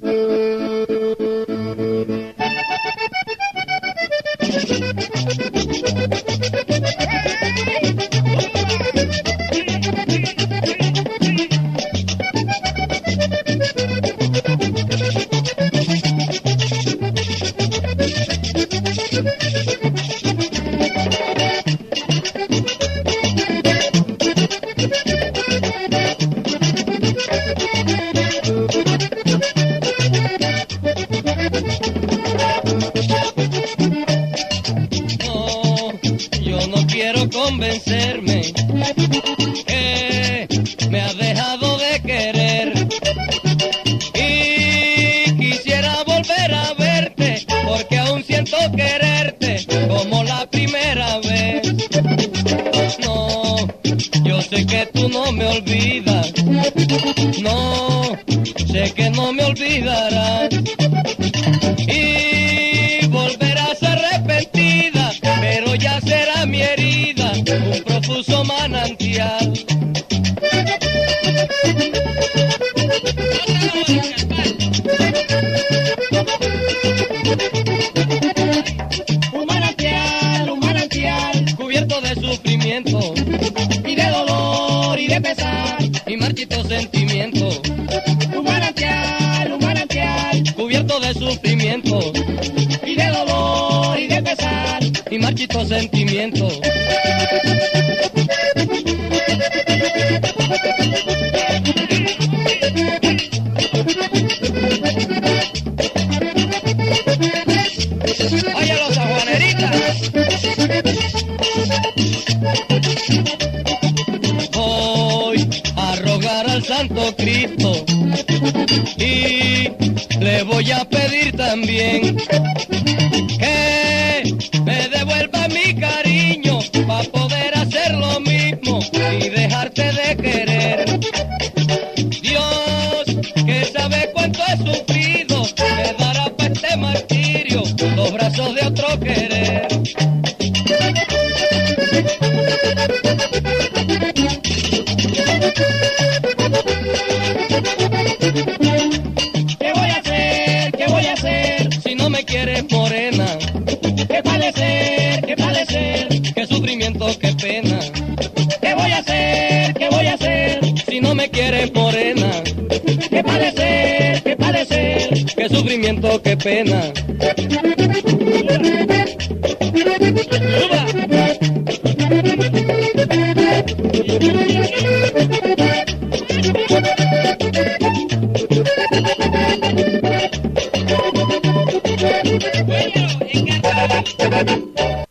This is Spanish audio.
Convencerme que me has dejado de querer y quisiera volver a verte porque aún siento quererte como la primera vez. No, yo sé que tú no me olvidas, no, sé que no me olvidarás y volverás arrepentida, pero ya será mi herida un profuso manantial. Un manantial cubierto de sufrimiento y de dolor y de pesar y marchito sentimiento. Un manantial cubierto de sufrimiento y de dolor y de pesar y marchito sentimiento. Oye los ajuaneritas, voy a rogar al Santo Cristo y le voy a pedir también que me devuelva mi cariño para poder hacer lo mismo y dejarte de querer. Dios, que sabe cuánto he sufrido, me dará para este martirio los brazos de otro querer. ¿Qué voy a hacer? ¿Qué voy a hacer? Si no me quieres morena. ¿Qué padecer? ¿Qué padecer? ¿Qué sufrimiento? ¿Qué pena? ¿Qué voy a hacer? ¿Qué voy a hacer? Si no me quieres morena. ¿Qué padecer? ¿Qué padecer? ¿Qué sufrimiento? ¿Qué pena? ¡Suba! Bueno,